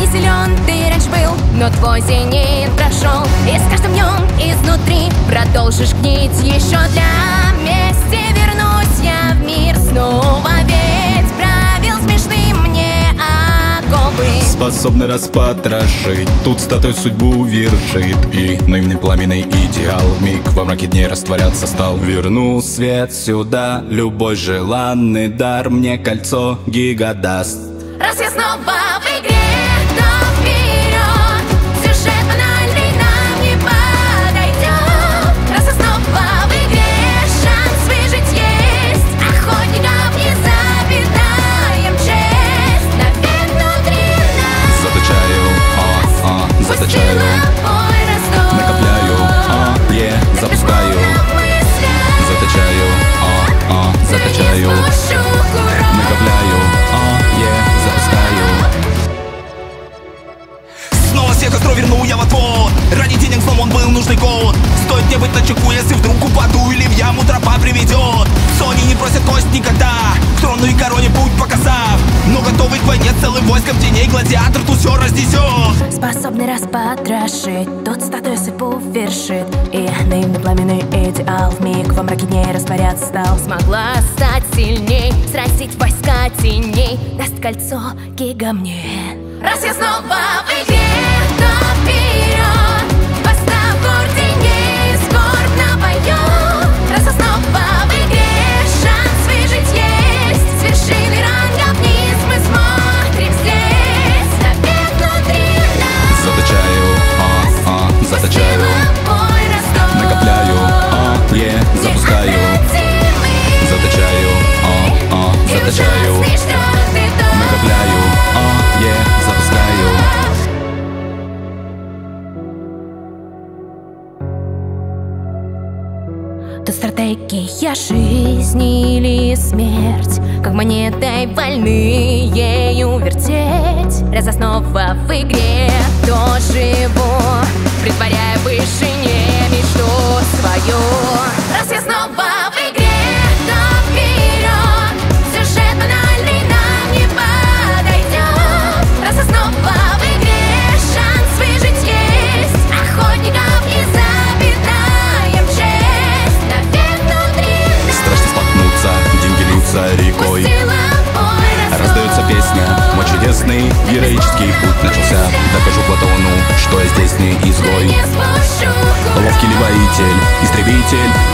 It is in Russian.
силен ты раньше был, но твой зенит прошел. И с каждым днем изнутри продолжишь гнить еще для мести. Вернусь я в мир снова, ведь правил смешным мне оковы. Способны распотрошить, тут статуя судьбу вершит. И наивный пламенный идеал вмиг во мраке дней растворяться стал. Верну свет сюда, любой желанный дар мне кольцо гига даст. Раз я снова в игре, то вперед. Сюжет банальный нам не подойдет. Раз я снова в игре, шанс выжить есть. Охотников не запятаем честь. Навек внутри нас Заточаю, заточаю, мой раздор. накопляю, запускаю. Заточаю, заточаю, накопляю, запускаю. Снова всех костров верну я в отвод. Ради денег снова он был нужный год. Стоит мне быть начеку, если вдруг упаду или в яму тропа приведет. Сони не просят кость никогда, к трону и короне путь показав. Но готовый к войне целым войском теней гладиатор тут все разнесет. Способный распотрошить, тут статуя судьбу вершит. И наивный пламенный идеал вмиг во мраке дней растворяться стал. Смогла стать сильней, сразить войска теней, даст кольцо гига мне. Раз я снова в игре, то вперед. Поставь орденей, скорбно поет. Раз я снова в игре, шанс выжить есть. С вершины ранга вниз мы смотрим здесь. Навек внутри нас Заточаю, мой раздор. накопляю, запускаю. Заточаю, накопляю, запускаю. То стратегия жизни или смерть, как монетой вольны ею вертеть. Раз я снова в игре, то живу, притворяя в вышине мечту свою. Раз я снова в игре, то вперед. Сюжет банальный нам не подойдет. Раз я снова в игре, шанс выжить есть. Охотников не запятаем честь. Навек внутри нас Страшно споткнуться, деньги льются рекой. Раздается песня, мой чудесный героический путь начался. Докажу Платону, что я здесь не изгой. Ловкий ли воитель, истребитель,